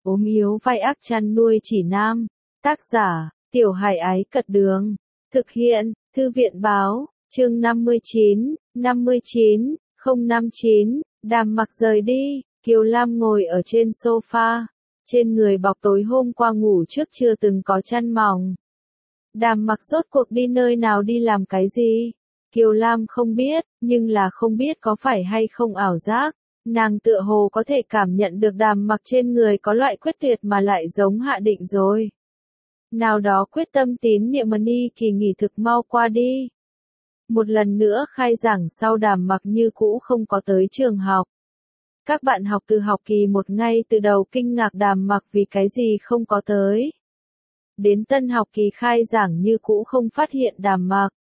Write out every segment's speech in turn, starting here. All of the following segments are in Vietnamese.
ốm yếu vai ác chăn nuôi chỉ nam. Tác giả, Tiểu Hải Ái Cật Đường. Thực hiện, Thư viện Báo, chương 59, 059, Đàm Mặc rời đi, Kiều Lam ngồi ở trên sofa, trên người bọc tối hôm qua ngủ trước chưa từng có chăn mỏng. Đàm Mặc rốt cuộc đi nơi nào, đi làm cái gì? Kiều Lam không biết, nhưng là không biết có phải hay không ảo giác. Nàng tựa hồ có thể cảm nhận được Đàm Mặc trên người có loại quyết tuyệt mà lại giống hạ định rồi. Nào đó quyết tâm tín niệm ni kỳ nghỉ thực mau qua đi. Một lần nữa khai giảng sau Đàm Mặc như cũ không có tới trường học. Các bạn học từ học kỳ 1 ngay từ đầu kinh ngạc Đàm Mặc vì cái gì không có tới. Đến tân học kỳ khai giảng như cũ không phát hiện Đàm Mặc.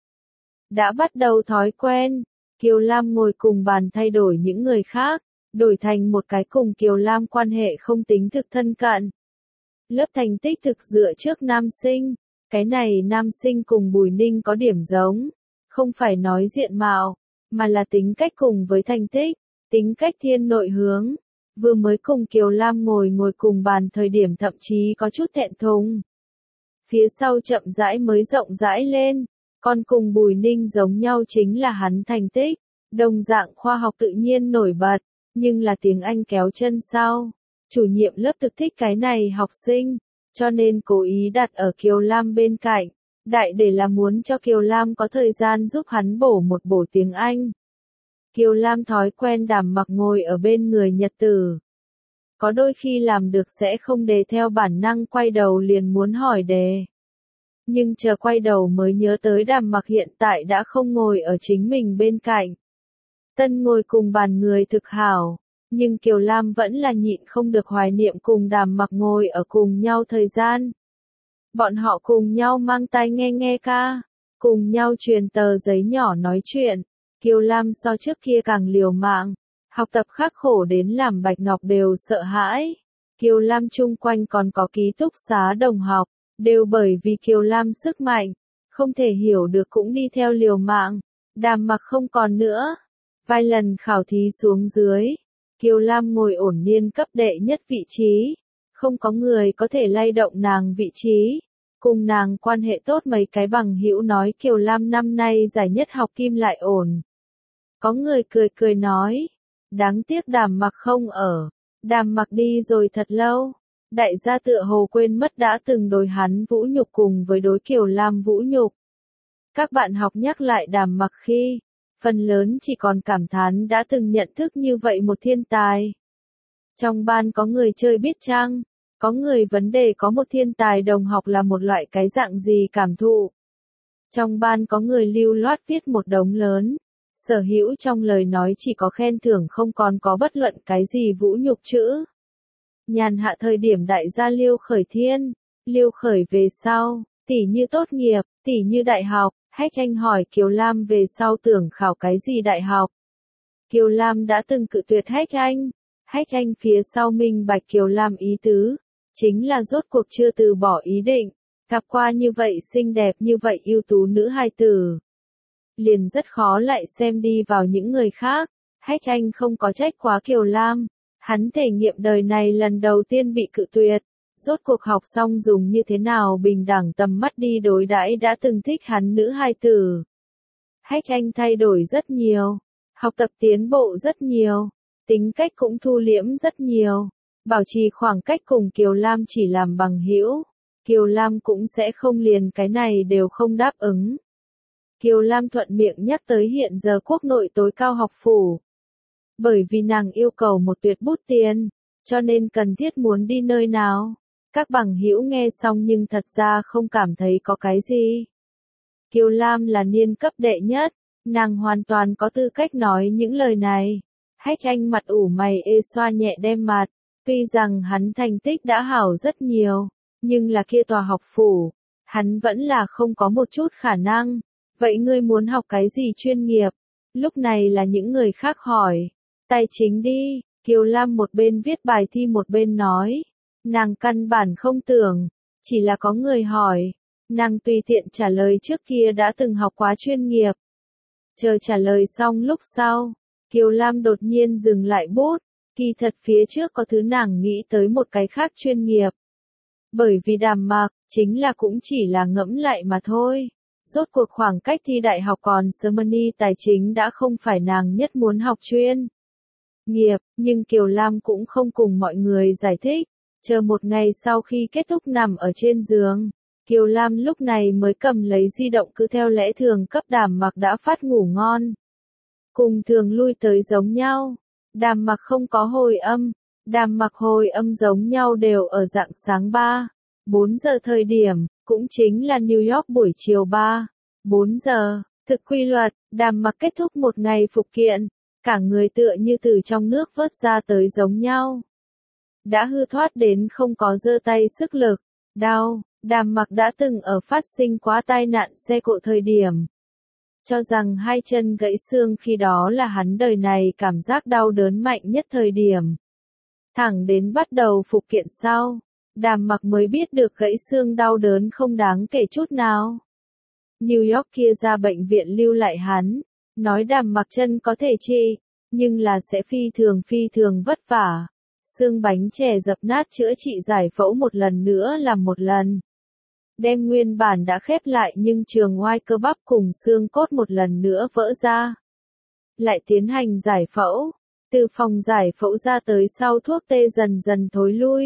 Đã bắt đầu thói quen, Kiều Lam ngồi cùng bàn thay đổi những người khác, đổi thành một cái cùng Kiều Lam quan hệ không tính thực thân cận. Lớp thành tích thực dựa trước nam sinh, cái này nam sinh cùng Bùi Ninh có điểm giống, không phải nói diện mạo, mà là tính cách cùng với thành tích, tính cách thiên nội hướng. Vừa mới cùng Kiều Lam ngồi cùng bàn thời điểm thậm chí có chút thẹn thùng. Phía sau chậm rãi mới rộng rãi lên, còn cùng Bùi Ninh giống nhau chính là hắn thành tích, đồng dạng khoa học tự nhiên nổi bật, nhưng là tiếng Anh kéo chân sau. Chủ nhiệm lớp thực thích cái này học sinh, cho nên cố ý đặt ở Kiều Lam bên cạnh, đại để là muốn cho Kiều Lam có thời gian giúp hắn bổ tiếng Anh. Kiều Lam thói quen Đàm Mặc ngồi ở bên người nhật tử. Có đôi khi làm được sẽ không đề theo bản năng quay đầu liền muốn hỏi đề. Nhưng chờ quay đầu mới nhớ tới Đàm Mặc hiện tại đã không ngồi ở chính mình bên cạnh. Tân ngồi cùng bàn người thực hảo, nhưng Kiều Lam vẫn là nhịn không được hoài niệm cùng Đàm Mặc ngồi ở cùng nhau thời gian. Bọn họ cùng nhau mang tai nghe ca, cùng nhau truyền tờ giấy nhỏ nói chuyện. Kiều Lam so trước kia càng liều mạng, học tập khắc khổ đến làm Bạch Ngọc đều sợ hãi. Kiều Lam chung quanh còn có ký túc xá đồng học, đều bởi vì Kiều Lam sức mạnh, không thể hiểu được cũng đi theo liều mạng. Đàm Mặc không còn nữa. Vài lần khảo thí xuống dưới, Kiều Lam ngồi ổn niên cấp đệ nhất vị trí, không có người có thể lay động nàng vị trí. Cùng nàng quan hệ tốt mấy cái bằng hữu nói Kiều Lam năm nay giải nhất học kim lại ổn. Có người cười nói, đáng tiếc Đàm Mặc không ở, Đàm Mặc đi rồi thật lâu. Đại gia tựa hồ quên mất đã từng đối hắn vũ nhục cùng với đối Kiều Lam vũ nhục. Các bạn học nhắc lại Đàm Mặc khi, phần lớn chỉ còn cảm thán đã từng nhận thức như vậy một thiên tài. Trong ban có người chơi biết chăng, có người vấn đề có một thiên tài đồng học là một loại cái dạng gì cảm thụ. Trong ban có người lưu loát viết một đống lớn, sở hữu trong lời nói chỉ có khen thưởng không còn có bất luận cái gì vũ nhục chữ. Nhàn hạ thời điểm đại gia liêu khởi thiên, liêu khởi về sau, tỉ như tốt nghiệp, tỉ như đại học. Hách Anh hỏi Kiều Lam về sau tưởng khảo cái gì đại học. Kiều Lam đã từng cự tuyệt Hách Anh. Hách Anh phía sau minh bạch Kiều Lam ý tứ, chính là rốt cuộc chưa từ bỏ ý định, gặp qua như vậy xinh đẹp như vậy ưu tú nữ hài tử. Liền rất khó lại xem đi vào những người khác. Hách Anh không có trách quá Kiều Lam, hắn thể nghiệm đời này lần đầu tiên bị cự tuyệt. Rốt cuộc học xong dùng như thế nào bình đẳng tầm mắt đi đối đãi đã từng thích hắn nữ hài tử. Hách Anh thay đổi rất nhiều, học tập tiến bộ rất nhiều, tính cách cũng thu liễm rất nhiều, bảo trì khoảng cách cùng Kiều Lam chỉ làm bằng hữu. Kiều Lam cũng sẽ không liền cái này đều không đáp ứng. Kiều Lam thuận miệng nhắc tới hiện giờ quốc nội tối cao học phủ. Bởi vì nàng yêu cầu một tuyệt bút tiền, cho nên cần thiết muốn đi nơi nào. Các bằng hữu nghe xong nhưng thật ra không cảm thấy có cái gì. Kiều Lam là niên cấp đệ nhất, nàng hoàn toàn có tư cách nói những lời này. Hách Anh mặt ủ mày xoa nhẹ đem mặt, tuy rằng hắn thành tích đã hảo rất nhiều, nhưng là kia tòa học phủ, hắn vẫn là không có một chút khả năng. Vậy ngươi muốn học cái gì chuyên nghiệp? Lúc này là những người khác hỏi. Tài chính đi, Kiều Lam một bên viết bài thi một bên nói. Nàng căn bản không tưởng, chỉ là có người hỏi, nàng tùy tiện trả lời trước kia đã từng học quá chuyên nghiệp. Chờ trả lời xong lúc sau, Kiều Lam đột nhiên dừng lại bút, Kỳ thật phía trước có thứ nàng nghĩ tới một cái khác chuyên nghiệp. Bởi vì Đàm Mặc, chính là cũng chỉ là ngẫm lại mà thôi. Rốt cuộc khoảng cách thi đại học còn Germany tài chính đã không phải nàng nhất muốn học chuyên nghiệp, nhưng Kiều Lam cũng không cùng mọi người giải thích. Chờ một ngày sau khi kết thúc nằm ở trên giường, Kiều Lam lúc này mới cầm lấy di động cứ theo lẽ thường cấp Đàm Mặc đã phát ngủ ngon. Cùng thường lui tới giống nhau, Đàm Mặc không có hồi âm, Đàm Mặc hồi âm giống nhau đều ở rạng sáng 3-4 giờ thời điểm, cũng chính là New York buổi chiều 3-4 giờ, thực quy luật, Đàm Mặc kết thúc một ngày phục kiện, cả người tựa như từ trong nước vớt ra tới giống nhau. Đã hư thoát đến không có giơ tay sức lực, đau, Đàm Mặc đã từng ở phát sinh quá tai nạn xe cộ thời điểm. Cho rằng hai chân gãy xương khi đó là hắn đời này cảm giác đau đớn mạnh nhất thời điểm. Thẳng đến bắt đầu phục kiện sau, Đàm Mặc mới biết được gãy xương đau đớn không đáng kể chút nào. New York kia ra bệnh viện lưu lại hắn, nói Đàm Mặc chân có thể trị, nhưng là sẽ phi thường vất vả. Xương bánh chè dập nát chữa trị giải phẫu một lần nữa làm một lần. Đem nguyên bản đã khép lại nhưng trường oai cơ bắp cùng xương cốt một lần nữa vỡ ra. Lại tiến hành giải phẫu. Từ phòng giải phẫu ra tới sau thuốc tê dần dần thối lui.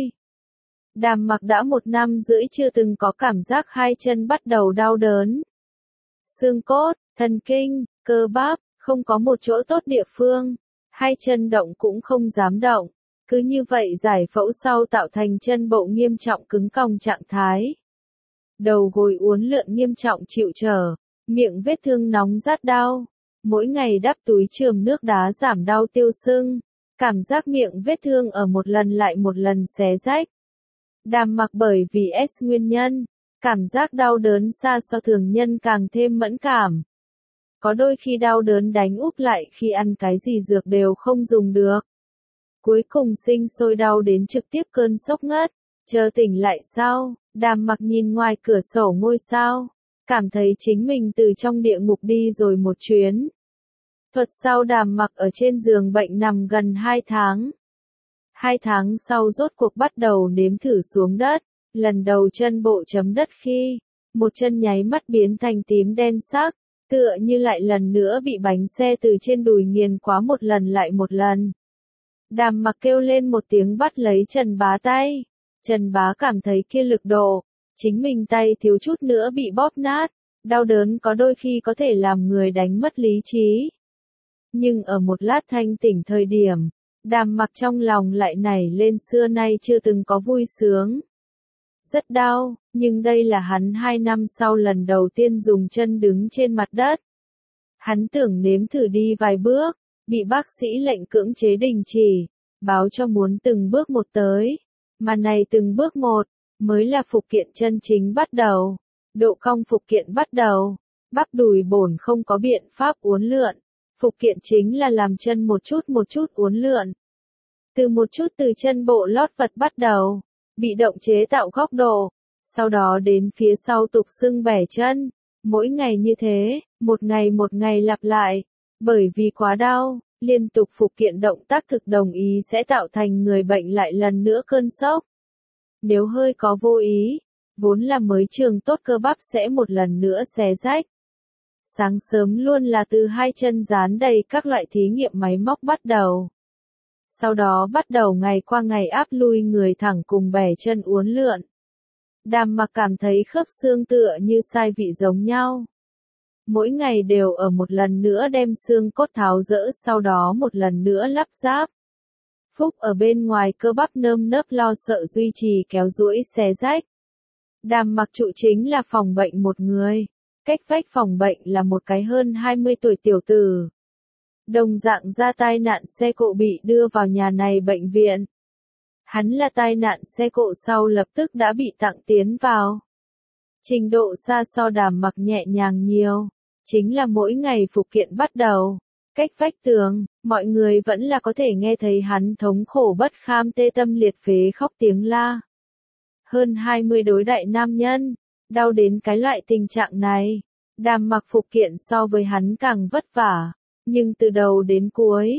Đàm Mặc đã 1 năm rưỡi chưa từng có cảm giác hai chân bắt đầu đau đớn. Xương cốt, thần kinh, cơ bắp, không có một chỗ tốt địa phương. Hai chân động cũng không dám động. Cứ như vậy giải phẫu sau tạo thành chân bộ nghiêm trọng cứng còng trạng thái. Đầu gối uốn lượn nghiêm trọng chịu trở, miệng vết thương nóng rát đau. Mỗi ngày đắp túi chườm nước đá giảm đau tiêu sưng. Cảm giác miệng vết thương ở một lần lại một lần xé rách. Đàm Mặc bởi vì S nguyên nhân, cảm giác đau đớn xa so thường nhân càng thêm mẫn cảm. Có đôi khi đau đớn đánh úp lại khi ăn cái gì dược đều không dùng được. Cuối cùng sinh sôi đau đến trực tiếp cơn sốc ngất. Chờ tỉnh lại sau, Đàm Mặc nhìn ngoài cửa sổ ngôi sao, cảm thấy chính mình từ trong địa ngục đi rồi một chuyến. Thuật sau Đàm Mặc ở trên giường bệnh nằm gần 2 tháng. 2 tháng sau rốt cuộc bắt đầu nếm thử xuống đất, lần đầu chân bộ chấm đất khi, một chân nháy mắt biến thành tím đen sắc, tựa như lại lần nữa bị bánh xe từ trên đùi nghiền quá một lần lại một lần. Đàm Mặc kêu lên một tiếng bắt lấy Trần Bá tay. Trần Bá cảm thấy kia lực độ, chính mình tay thiếu chút nữa bị bóp nát, đau đớn có đôi khi có thể làm người đánh mất lý trí. Nhưng ở một lát thanh tỉnh thời điểm, Đàm Mặc trong lòng lại nảy lên xưa nay chưa từng có vui sướng. Rất đau, nhưng đây là hắn 2 năm sau lần đầu tiên dùng chân đứng trên mặt đất. Hắn tưởng nếm thử đi vài bước, bị bác sĩ lệnh cưỡng chế đình chỉ, báo cho muốn từng bước một tới. Mà này từng bước một, mới là phục kiện chân chính bắt đầu. Độ cong phục kiện bắt đầu. Bắp đùi bổn không có biện pháp uốn lượn. Phục kiện chính là làm chân một chút uốn lượn. Từ một chút từ chân bộ lót vật bắt đầu. Bị động chế tạo góc độ. Sau đó đến phía sau tục xưng bẻ chân. Mỗi ngày như thế, một ngày lặp lại. Bởi vì quá đau, liên tục phục kiện động tác thực đồng ý sẽ tạo thành người bệnh lại lần nữa cơn sốc. Nếu hơi có vô ý, vốn là mới trường tốt cơ bắp sẽ một lần nữa xé rách. Sáng sớm luôn là từ hai chân dán đầy các loại thí nghiệm máy móc bắt đầu. Sau đó bắt đầu ngày qua ngày áp lui người thẳng cùng bẻ chân uốn lượn. Đàm Mặc cảm thấy khớp xương tựa như sai vị giống nhau. Mỗi ngày đều ở một lần nữa đem xương cốt tháo dỡ sau đó một lần nữa lắp ráp. Phúc ở bên ngoài cơ bắp nơm nớp lo sợ duy trì kéo duỗi xé rách. Đàm Mặc trụ chính là phòng bệnh một người. Cách vách phòng bệnh là một cái hơn 20 tuổi tiểu tử. Đồng dạng ra tai nạn xe cộ bị đưa vào nhà này bệnh viện. Hắn là tai nạn xe cộ sau lập tức đã bị tặng tiến vào. Trình độ xa so Đàm Mặc nhẹ nhàng nhiều. Chính là mỗi ngày phục kiện bắt đầu. Cách vách tường, mọi người vẫn là có thể nghe thấy hắn thống khổ bất kham tê tâm liệt phế khóc tiếng la. Hơn 20 đối đại nam nhân, đau đến cái loại tình trạng này. Đàm Mặc phục kiện so với hắn càng vất vả, nhưng từ đầu đến cuối,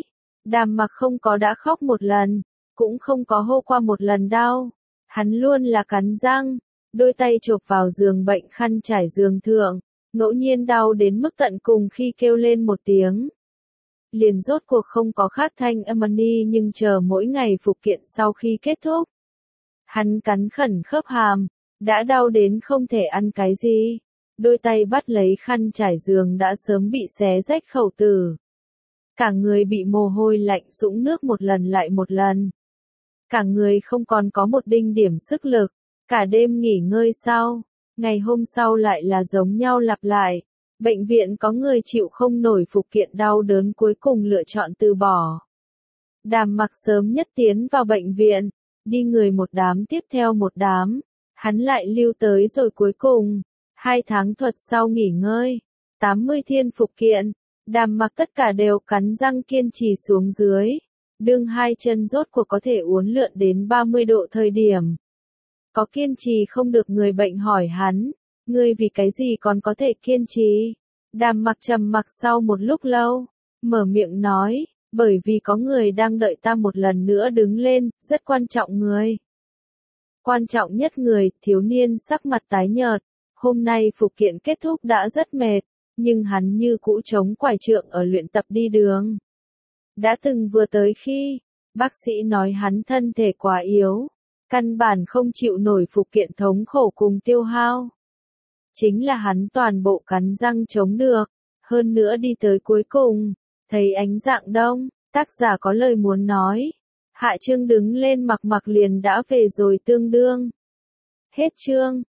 Đàm Mặc không có đã khóc một lần, cũng không có hô qua một lần đau. Hắn luôn là cắn răng, đôi tay chộp vào giường bệnh khăn trải giường thượng, ngẫu nhiên đau đến mức tận cùng khi kêu lên một tiếng. Liền rốt cuộc không có khác thanh âm đi, nhưng chờ mỗi ngày phục kiện sau khi kết thúc. Hắn cắn khẩn khớp hàm, đã đau đến không thể ăn cái gì. Đôi tay bắt lấy khăn trải giường đã sớm bị xé rách khẩu tử. Cả người bị mồ hôi lạnh sũng nước một lần lại một lần. Cả người không còn có một đinh điểm sức lực. Cả đêm nghỉ ngơi sau, ngày hôm sau lại là giống nhau lặp lại. Bệnh viện có người chịu không nổi phục kiện đau đớn cuối cùng lựa chọn từ bỏ. Đàm Mặc sớm nhất tiến vào bệnh viện, đi người một đám tiếp theo một đám, hắn lại lưu tới rồi cuối cùng. 2 tháng thuật sau nghỉ ngơi, 80 thiên phục kiện, Đàm Mặc tất cả đều cắn răng kiên trì xuống dưới. Đương hai chân rốt cuộc có thể uốn lượn đến 30 độ thời điểm. Có kiên trì không được, người bệnh hỏi hắn, ngươi vì cái gì còn có thể kiên trì? Đàm Mặc trầm mặc sau một lúc lâu, mở miệng nói, bởi vì có người đang đợi ta một lần nữa đứng lên, rất quan trọng người. Quan trọng nhất người, thiếu niên sắc mặt tái nhợt, hôm nay phục kiện kết thúc đã rất mệt, nhưng hắn như cũ chống quải trượng ở luyện tập đi đường. Đã từng vừa tới khi, bác sĩ nói hắn thân thể quá yếu, căn bản không chịu nổi phục kiện thống khổ cùng tiêu hao. Chính là hắn toàn bộ cắn răng chống được, hơn nữa đi tới cuối cùng, thấy ánh dạng đông, tác giả có lời muốn nói. Hạ chương đứng lên, mặc liền đã về rồi tương đương. Hết chương.